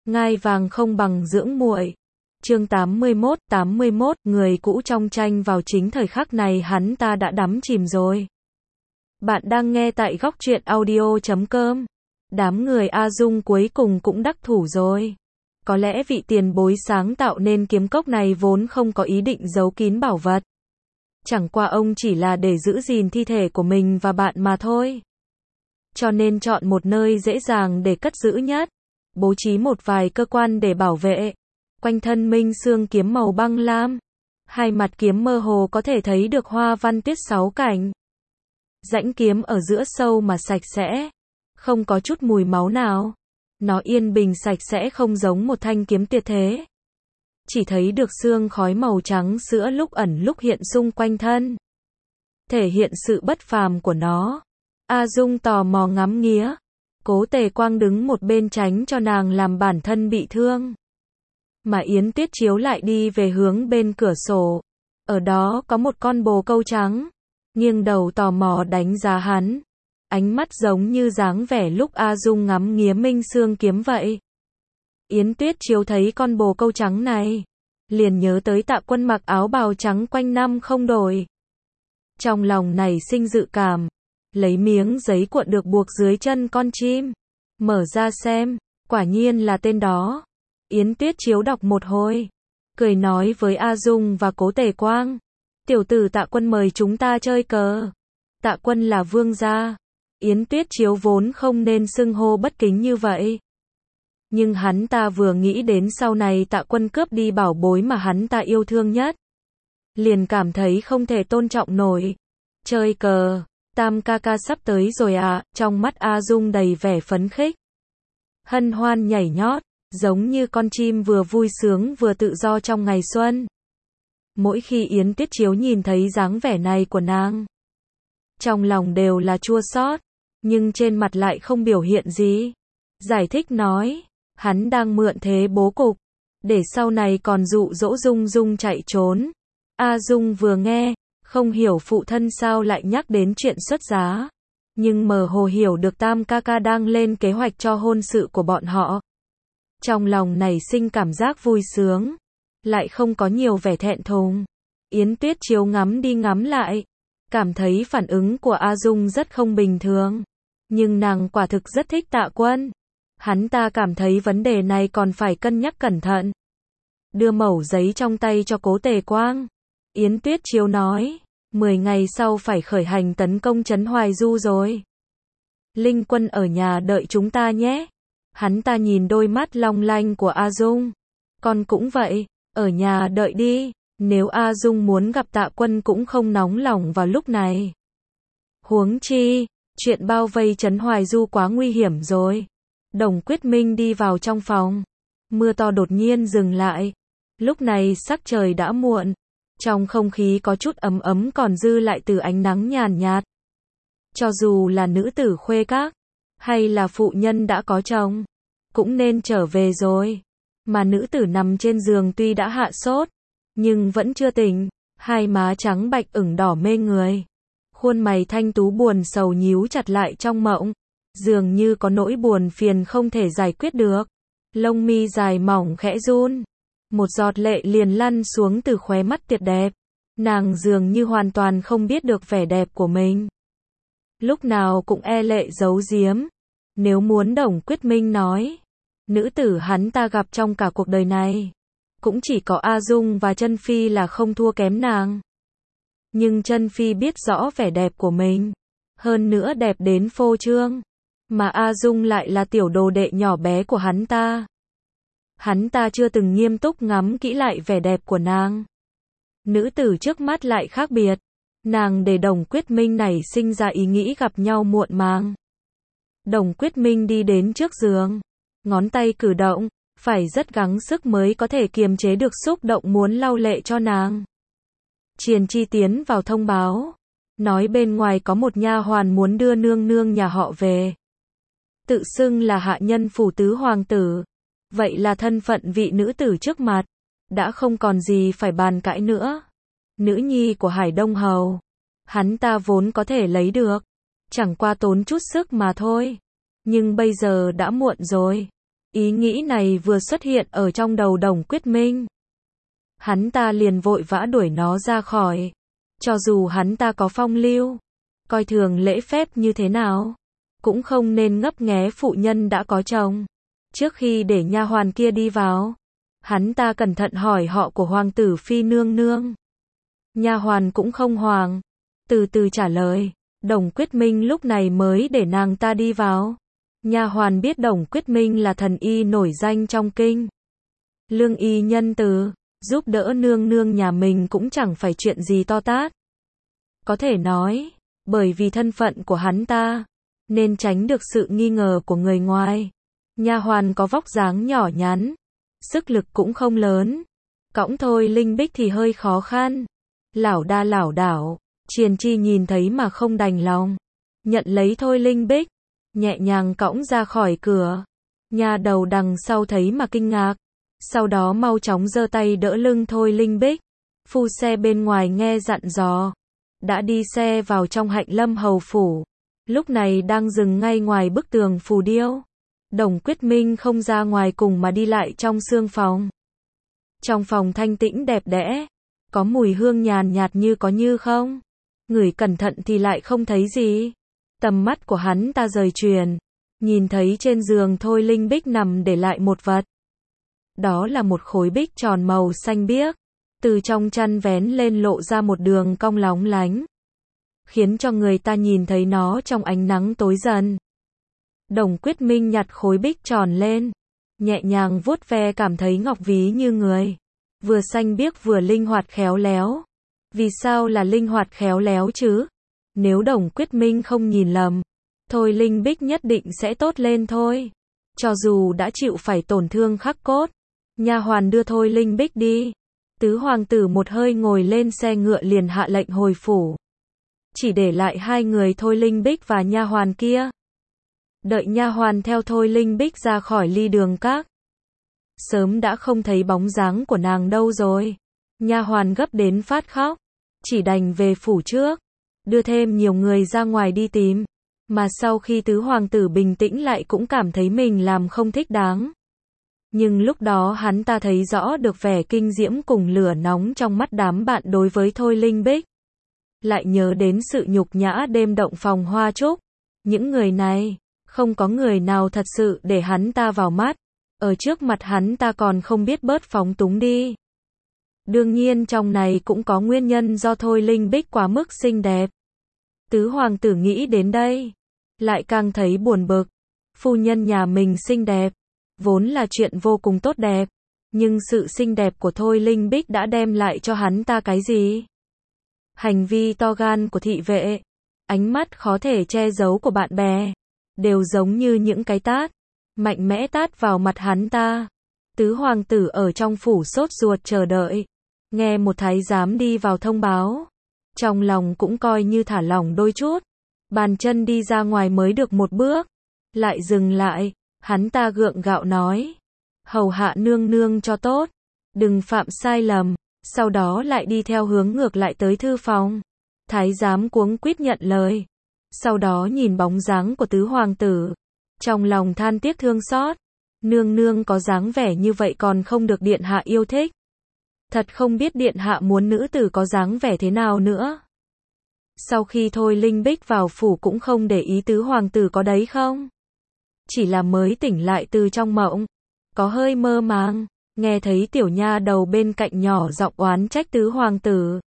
Ngai vàng không bằng dưỡng muội. Chương 81, người cũ trong tranh vào chính thời khắc này hắn ta đã đắm chìm rồi. Bạn đang nghe tại góc truyện audio.com. Đám người A Dung cuối cùng cũng đắc thủ rồi. Có lẽ vị tiền bối sáng tạo nên kiếm cốc này vốn không có ý định giấu kín bảo vật. Chẳng qua ông chỉ là để giữ gìn thi thể của mình và bạn mà thôi. Cho nên chọn một nơi dễ dàng để cất giữ nhất. Bố trí một vài cơ quan để bảo vệ. Quanh thân minh xương kiếm màu băng lam. Hai mặt kiếm mơ hồ có thể thấy được hoa văn tiết 6 cảnh. Rãnh kiếm ở giữa sâu mà sạch sẽ. Không có chút mùi máu nào. Nó yên bình sạch sẽ không giống một thanh kiếm tuyệt thế. Chỉ thấy được sương khói màu trắng sữa lúc ẩn lúc hiện xung quanh thân. Thể hiện sự bất phàm của nó. A Dung tò mò ngắm nghía. Cố Tề Quang đứng một bên tránh cho nàng làm bản thân bị thương. Mà Yến Tuyết Chiếu lại đi về hướng bên cửa sổ. Ở đó có một con bồ câu trắng. Nghiêng đầu tò mò đánh giá hắn. Ánh mắt giống như dáng vẻ lúc A Dung ngắm nghía minh xương kiếm vậy. Yến Tuyết Chiếu thấy con bồ câu trắng này. Liền nhớ tới Tạ Quân mặc áo bào trắng quanh năm không đổi. Trong lòng nảy sinh dự cảm. Lấy miếng giấy cuộn được buộc dưới chân con chim. Mở ra xem. Quả nhiên là tên đó. Yến Tuyết Chiếu đọc một hồi. Cười nói với A Dung và Cố Tề Quang. Tiểu tử Tạ Quân mời chúng ta chơi cờ. Tạ Quân là vương gia. Yến Tuyết Chiếu vốn không nên xưng hô bất kính như vậy. Nhưng hắn ta vừa nghĩ đến sau này Tạ Quân cướp đi bảo bối mà hắn ta yêu thương nhất. Liền cảm thấy không thể tôn trọng nổi. Chơi cờ. Tam ca ca sắp tới rồi à, trong mắt A Dung đầy vẻ phấn khích. Hân hoan nhảy nhót, giống như con chim vừa vui sướng vừa tự do trong ngày xuân. Mỗi khi Yến Tuyết Chiếu nhìn thấy dáng vẻ này của nàng, trong lòng đều là chua xót, nhưng trên mặt lại không biểu hiện gì. Giải thích nói, hắn đang mượn thế bố cục, để sau này còn dụ dỗ Dung Dung chạy trốn. A Dung vừa nghe, không hiểu phụ thân sao lại nhắc đến chuyện xuất giá, nhưng mơ hồ hiểu được Tam ca ca đang lên kế hoạch cho hôn sự của bọn họ. Trong lòng nảy sinh cảm giác vui sướng, lại không có nhiều vẻ thẹn thùng. Yến Tuyết Chiếu ngắm đi ngắm lại, cảm thấy phản ứng của A Dung rất không bình thường, nhưng nàng quả thực rất thích Tạ Quân. Hắn ta cảm thấy vấn đề này còn phải cân nhắc cẩn thận. Đưa mẩu giấy trong tay cho Cố Tề Quang. Yến Tuyết Chiếu nói, 10 ngày sau phải khởi hành tấn công trấn Hoài Du rồi. Linh Quân ở nhà đợi chúng ta nhé. Hắn ta nhìn đôi mắt long lanh của A Dung. Con cũng vậy, ở nhà đợi đi. Nếu A Dung muốn gặp Tạ Quân cũng không nóng lòng vào lúc này. Huống chi, chuyện bao vây trấn Hoài Du quá nguy hiểm rồi. Đồng Quyết Minh đi vào trong phòng. Mưa to đột nhiên dừng lại. Lúc này sắc trời đã muộn. Trong không khí có chút ấm ấm còn dư lại từ ánh nắng nhàn nhạt. Cho dù là nữ tử khuê các, hay là phụ nhân đã có chồng, cũng nên trở về rồi. Mà nữ tử nằm trên giường tuy đã hạ sốt, nhưng vẫn chưa tỉnh, hai má trắng bạch ửng đỏ mê người. Khuôn mày thanh tú buồn sầu nhíu chặt lại trong mộng, dường như có nỗi buồn phiền không thể giải quyết được. Lông mi dài mỏng khẽ run. Một giọt lệ liền lăn xuống từ khóe mắt tuyệt đẹp. Nàng dường như hoàn toàn không biết được vẻ đẹp của mình. Lúc nào cũng e lệ giấu giếm. Nếu muốn Đồng Quyết Minh nói, nữ tử hắn ta gặp trong cả cuộc đời này, cũng chỉ có A Dung và Chân Phi là không thua kém nàng. Nhưng Chân Phi biết rõ vẻ đẹp của mình, hơn nữa đẹp đến phô trương. Mà A Dung lại là tiểu đồ đệ nhỏ bé của hắn ta. Hắn ta chưa từng nghiêm túc ngắm kỹ lại vẻ đẹp của nàng. Nữ tử trước mắt lại khác biệt. Nàng để Đồng Quyết Minh nảy sinh ra ý nghĩ gặp nhau muộn màng. Đồng Quyết Minh đi đến trước giường. Ngón tay cử động, phải rất gắng sức mới có thể kiềm chế được xúc động muốn lau lệ cho nàng. Triền Chi tiến vào thông báo. Nói bên ngoài có một nha hoàn muốn đưa nương nương nhà họ về. Tự xưng là hạ nhân phủ tứ hoàng tử. Vậy là thân phận vị nữ tử trước mặt. Đã không còn gì phải bàn cãi nữa. Nữ nhi của Hải Đông Hầu. Hắn ta vốn có thể lấy được. Chẳng qua tốn chút sức mà thôi. Nhưng bây giờ đã muộn rồi. Ý nghĩ này vừa xuất hiện ở trong đầu Đồng Quyết Minh. Hắn ta liền vội vã đuổi nó ra khỏi. Cho dù hắn ta có phong lưu, coi thường lễ phép như thế nào, cũng không nên ngấp nghé phụ nhân đã có chồng. Trước khi để nha hoàn kia đi vào, hắn ta cẩn thận hỏi họ của hoàng tử phi nương nương. Nha hoàn cũng không hoảng, từ từ trả lời. Đồng Quyết Minh lúc này mới để nàng ta đi vào. Nha hoàn biết Đồng Quyết Minh là thần y nổi danh trong kinh. Lương y nhân từ, giúp đỡ nương nương nhà mình cũng chẳng phải chuyện gì to tát. Có thể nói, bởi vì thân phận của hắn ta, nên tránh được sự nghi ngờ của người ngoài. Nha hoàn có vóc dáng nhỏ nhắn, sức lực cũng không lớn. Cõng Thôi Linh Bích thì hơi khó khăn. Lảo đa lảo đảo, Triền Chi nhìn thấy mà không đành lòng. Nhận lấy Thôi Linh Bích, nhẹ nhàng cõng ra khỏi cửa. Nha đầu đằng sau thấy mà kinh ngạc. Sau đó mau chóng giơ tay đỡ lưng Thôi Linh Bích. Phu xe bên ngoài nghe dặn dò, đã đi xe vào trong Hạnh Lâm hầu phủ. Lúc này đang dừng ngay ngoài bức tường phù điêu. Đồng Quyết Minh không ra ngoài cùng mà đi lại trong sương phòng. Trong phòng thanh tĩnh đẹp đẽ, có mùi hương nhàn nhạt như có như không. Ngửi cẩn thận thì lại không thấy gì. Tầm mắt của hắn ta rời chuyển, nhìn thấy trên giường Thôi Linh Bích nằm để lại một vật. Đó là một khối bích tròn màu xanh biếc, từ trong chăn vén lên lộ ra một đường cong lóng lánh, khiến cho người ta nhìn thấy nó trong ánh nắng tối dần. Đồng Quyết Minh nhặt khối bích tròn lên, nhẹ nhàng vuốt ve cảm thấy ngọc ví như người. Vừa xanh biếc vừa linh hoạt khéo léo. Vì sao là linh hoạt khéo léo chứ? Nếu Đồng Quyết Minh không nhìn lầm, Thôi Linh Bích nhất định sẽ tốt lên thôi. Cho dù đã chịu phải tổn thương khắc cốt. Nha hoàn đưa Thôi Linh Bích đi. Tứ hoàng tử một hơi ngồi lên xe ngựa liền hạ lệnh hồi phủ. Chỉ để lại hai người Thôi Linh Bích và nha hoàn kia. Đợi nha hoàn theo Thôi Linh Bích ra khỏi Ly Đường Các. Sớm đã không thấy bóng dáng của nàng đâu rồi. Nha hoàn gấp đến phát khóc, chỉ đành về phủ trước, đưa thêm nhiều người ra ngoài đi tìm. Mà sau khi tứ hoàng tử bình tĩnh lại cũng cảm thấy mình làm không thích đáng. Nhưng lúc đó hắn ta thấy rõ được vẻ kinh diễm cùng lửa nóng trong mắt đám bạn đối với Thôi Linh Bích. Lại nhớ đến sự nhục nhã đêm động phòng hoa trúc. Những người này, không có người nào thật sự để hắn ta vào mắt. Ở trước mặt hắn ta còn không biết bớt phóng túng đi. Đương nhiên trong này cũng có nguyên nhân do Thôi Linh Bích quá mức xinh đẹp. Tứ hoàng tử nghĩ đến đây, lại càng thấy buồn bực. Phu nhân nhà mình xinh đẹp, vốn là chuyện vô cùng tốt đẹp. Nhưng sự xinh đẹp của Thôi Linh Bích đã đem lại cho hắn ta cái gì? Hành vi to gan của thị vệ, ánh mắt khó thể che giấu của bạn bè, đều giống như những cái tát, mạnh mẽ tát vào mặt hắn ta. Tứ hoàng tử ở trong phủ sốt ruột chờ đợi, nghe một thái giám đi vào thông báo. Trong lòng cũng coi như thả lỏng đôi chút, bàn chân đi ra ngoài mới được một bước, lại dừng lại, hắn ta gượng gạo nói. Hầu hạ nương nương cho tốt, đừng phạm sai lầm, sau đó lại đi theo hướng ngược lại tới thư phòng. Thái giám cuống quýt nhận lời, sau đó nhìn bóng dáng của tứ hoàng tử, trong lòng than tiếc thương xót. Nương nương có dáng vẻ như vậy còn không được điện hạ yêu thích. Thật không biết điện hạ muốn nữ tử có dáng vẻ thế nào nữa. Sau khi Thôi Linh Bích vào phủ cũng không để ý tứ hoàng tử có đấy không. Chỉ là mới tỉnh lại từ trong mộng, có hơi mơ màng, nghe thấy tiểu nha đầu bên cạnh nhỏ giọng oán trách tứ hoàng tử.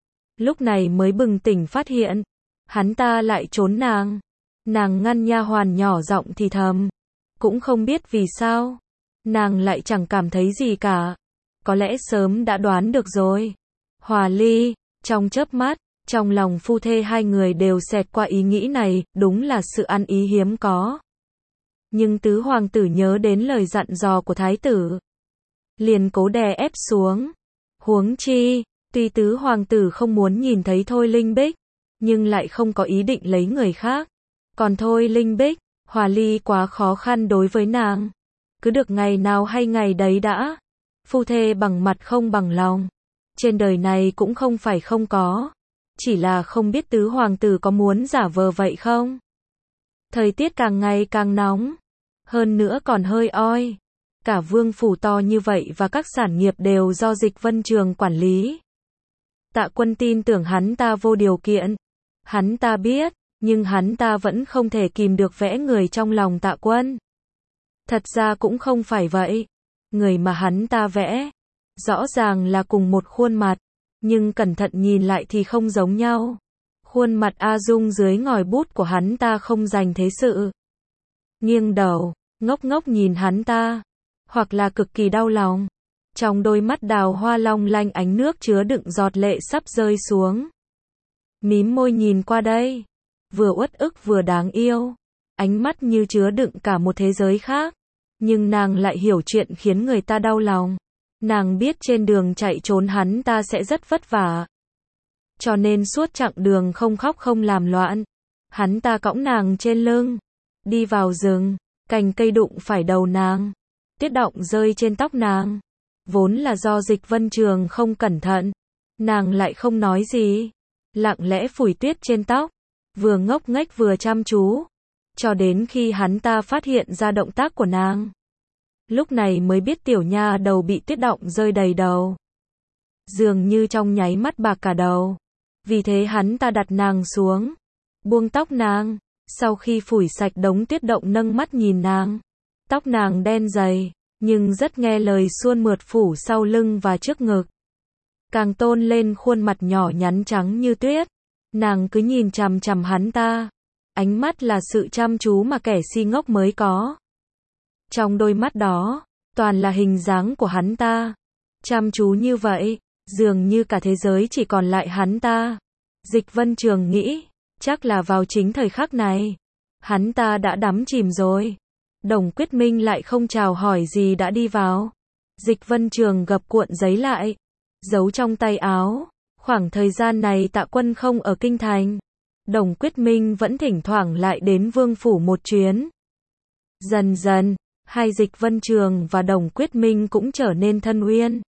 Lúc này mới bừng tỉnh phát hiện, hắn ta lại trốn nàng. Nàng ngăn nha hoàn nhỏ giọng thì thầm, cũng không biết vì sao, nàng lại chẳng cảm thấy gì cả. Có lẽ sớm đã đoán được rồi. Hòa ly, trong chớp mắt, trong lòng phu thê hai người đều xẹt qua ý nghĩ này, đúng là sự ăn ý hiếm có. Nhưng tứ hoàng tử nhớ đến lời dặn dò của thái tử, liền cố đè ép xuống. Huống chi, tuy tứ hoàng tử không muốn nhìn thấy Thôi Linh Bích, nhưng lại không có ý định lấy người khác. Còn Thôi Linh Bích, hòa ly quá khó khăn đối với nàng. Cứ được ngày nào hay ngày đấy đã. Phu thê bằng mặt không bằng lòng. Trên đời này cũng không phải không có. Chỉ là không biết tứ hoàng tử có muốn giả vờ vậy không? Thời tiết càng ngày càng nóng. hơn nữa còn hơi oi. Cả vương phủ to như vậy và các sản nghiệp đều do Dịch Vân Trường quản lý. Tạ Quân tin tưởng hắn ta vô điều kiện. Hắn ta biết, nhưng hắn ta vẫn không thể kìm được vẽ người trong lòng Tạ Quân. Thật ra cũng không phải vậy. Người mà hắn ta vẽ, rõ ràng là cùng một khuôn mặt, nhưng cẩn thận nhìn lại thì không giống nhau. Khuôn mặt A Dung dưới ngòi bút của hắn ta không dành thế sự. Nghiêng đầu, ngốc ngốc nhìn hắn ta, hoặc là cực kỳ đau lòng. Trong đôi mắt đào hoa long lanh ánh nước chứa đựng giọt lệ sắp rơi xuống. Mím môi nhìn qua đây, vừa uất ức vừa đáng yêu. Ánh mắt như chứa đựng cả một thế giới khác. Nhưng nàng lại hiểu chuyện khiến người ta đau lòng. Nàng biết trên đường chạy trốn hắn ta sẽ rất vất vả. Cho nên suốt chặng đường không khóc không làm loạn. Hắn ta cõng nàng trên lưng. Đi vào rừng, cành cây đụng phải đầu nàng. Tuyết đọng rơi trên tóc nàng. Vốn là do Dịch Vân Trường không cẩn thận. Nàng lại không nói gì. Lặng lẽ phủi tuyết trên tóc. Vừa ngốc nghếch vừa chăm chú. Cho đến khi hắn ta phát hiện ra động tác của nàng. Lúc này mới biết tiểu nha đầu bị tuyết đọng rơi đầy đầu. Dường như trong nháy mắt bạc cả đầu. Vì thế hắn ta đặt nàng xuống. Buông tóc nàng. Sau khi phủi sạch đống tuyết động nâng mắt nhìn nàng. Tóc nàng đen dày, nhưng rất nghe lời suôn mượt phủ sau lưng và trước ngực. Càng tôn lên khuôn mặt nhỏ nhắn trắng như tuyết. Nàng cứ nhìn chằm chằm hắn ta. Ánh mắt là sự chăm chú mà kẻ si ngốc mới có. Trong đôi mắt đó, toàn là hình dáng của hắn ta. Chăm chú như vậy, dường như cả thế giới chỉ còn lại hắn ta. Dịch Vân Trường nghĩ, chắc là vào chính thời khắc này, hắn ta đã đắm chìm rồi. Đồng Quyết Minh lại không chào hỏi gì đã đi vào. Dịch Vân Trường gập cuộn giấy lại, giấu trong tay áo. Khoảng thời gian này Tạ Quân không ở kinh thành. Đồng Quyết Minh vẫn thỉnh thoảng lại đến vương phủ một chuyến. Dần dần, hai Dịch Vân Trường và Đồng Quyết Minh cũng trở nên thân uyên.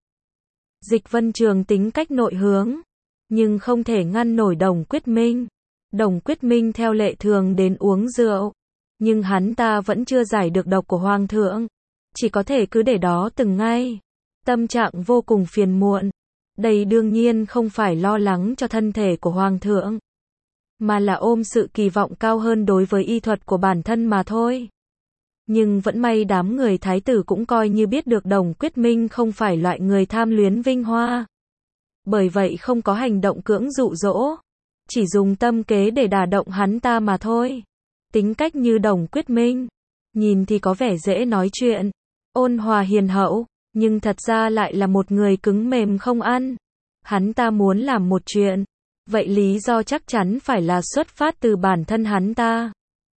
Dịch Vân Trường tính cách nội hướng, nhưng không thể ngăn nổi Đồng Quyết Minh. Đồng Quyết Minh theo lệ thường đến uống rượu, nhưng hắn ta vẫn chưa giải được độc của Hoàng thượng. Chỉ có thể cứ để đó từng ngày. Tâm trạng vô cùng phiền muộn. Đây đương nhiên không phải lo lắng cho thân thể của Hoàng thượng, mà là ôm sự kỳ vọng cao hơn đối với y thuật của bản thân mà thôi. Nhưng vẫn may đám người thái tử cũng coi như biết được Đồng Quyết Minh không phải loại người tham luyến vinh hoa. Bởi vậy không có hành động cưỡng dụ dỗ, chỉ dùng tâm kế để đả động hắn ta mà thôi. Tính cách như Đồng Quyết Minh, nhìn thì có vẻ dễ nói chuyện, ôn hòa hiền hậu, nhưng thật ra lại là một người cứng mềm không ăn. Hắn ta muốn làm một chuyện, vậy lý do chắc chắn phải là xuất phát từ bản thân hắn ta,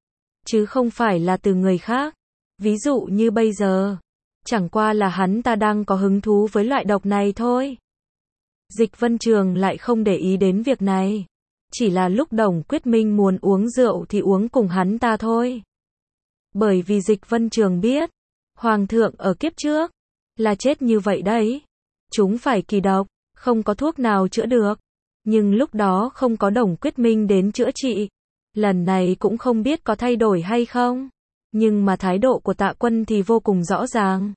chứ không phải là từ người khác. Ví dụ như bây giờ, chẳng qua là hắn ta đang có hứng thú với loại độc này thôi. Dịch Vân Trường lại không để ý đến việc này. Chỉ là lúc Đồng Quyết Minh muốn uống rượu thì uống cùng hắn ta thôi. Bởi vì Dịch Vân Trường biết, Hoàng thượng ở kiếp trước, là chết như vậy đấy. Chúng phải kỳ độc, không có thuốc nào chữa được. Nhưng lúc đó không có Đồng Quyết Minh đến chữa trị. Lần này cũng không biết có thay đổi hay không. Nhưng mà thái độ của Tạ Quân thì vô cùng rõ ràng.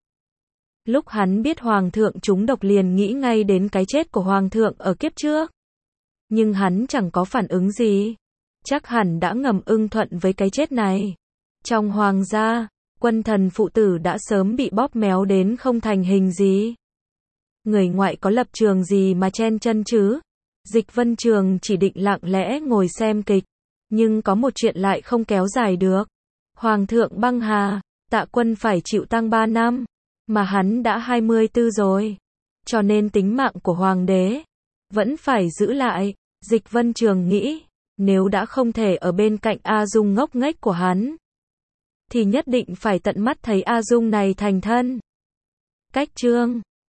Lúc hắn biết Hoàng thượng trúng độc liền nghĩ ngay đến cái chết của Hoàng thượng ở kiếp trước. Nhưng hắn chẳng có phản ứng gì. Chắc hẳn đã ngầm ưng thuận với cái chết này. Trong hoàng gia, Quân Thần phụ tử đã sớm bị bóp méo đến không thành hình gì. Người ngoại có lập trường gì mà chen chân chứ? Dịch Vân Trường chỉ định lặng lẽ ngồi xem kịch. Nhưng có một chuyện lại không kéo dài được. Hoàng thượng băng hà, Tạ Quân phải chịu tang 3 năm. Mà hắn đã 24 rồi. Cho nên tính mạng của hoàng đế vẫn phải giữ lại. Dịch Vân Trường nghĩ, nếu đã không thể ở bên cạnh A Dung ngốc nghếch của hắn, thì nhất định phải tận mắt thấy A Dung này thành thân. Cách chương